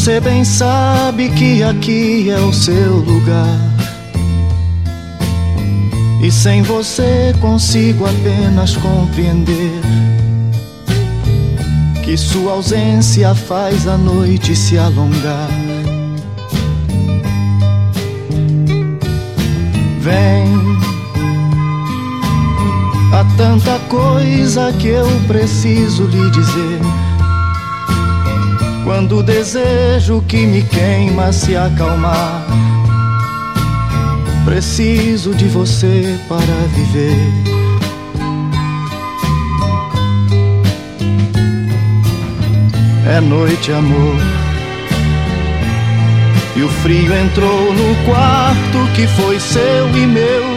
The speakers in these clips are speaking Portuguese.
Você bem sabe que aqui é o seu lugar, e sem você consigo apenas compreender que sua ausência faz a noite se alongar. Vem, há tanta coisa que eu preciso lhe dizer. Quando o desejo que me queima se acalmar, preciso de você para viver. É noite, amor, e o frio entrou no quarto que foi seu e meu.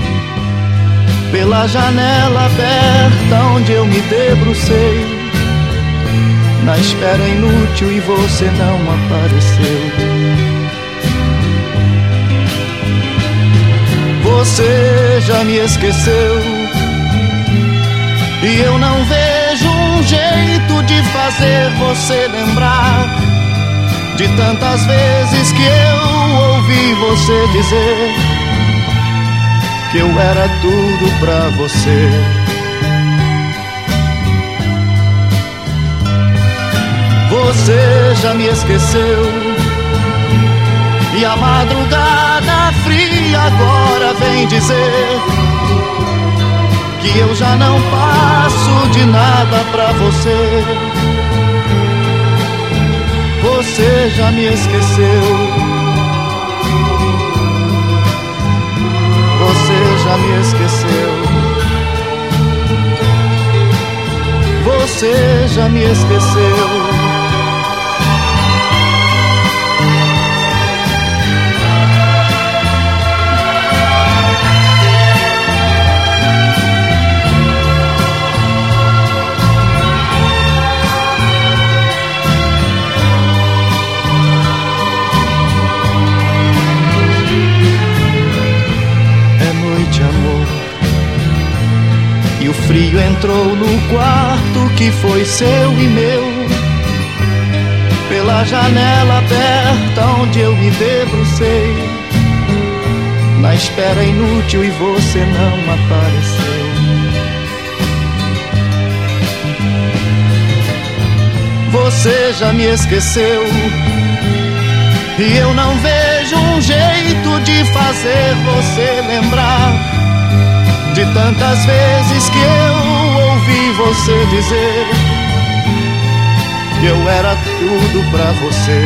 Pela janela aberta onde eu me debrucei, na espera inútil, e você não apareceu. Você já me esqueceu, e eu não vejo um jeito de fazer você lembrar de tantas vezes que eu ouvi você dizer que eu era tudo pra você. Você já me esqueceu, e a madrugada fria agora vem dizer que eu já não passo de nada pra você. Você já me esqueceu, você já me esqueceu, você já me esqueceu. E o frio entrou no quarto que foi seu e meu. Pela janela aberta onde eu me debrucei, na espera inútil, e você não apareceu. Você já me esqueceu, e eu não vejo um jeito de fazer você lembrar de tantas vezes que eu ouvi você dizer que eu era tudo pra você.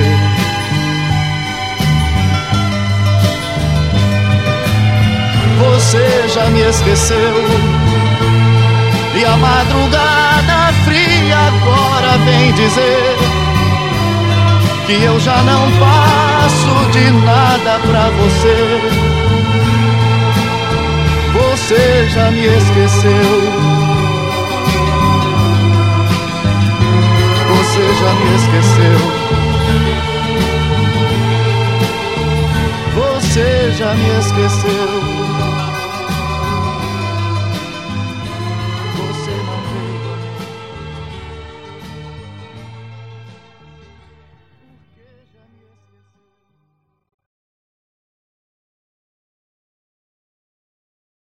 Você já me esqueceu, e a madrugada fria agora vem dizer que eu já não passo de nada pra você. Você já me esqueceu, você já me esqueceu, você já me esqueceu.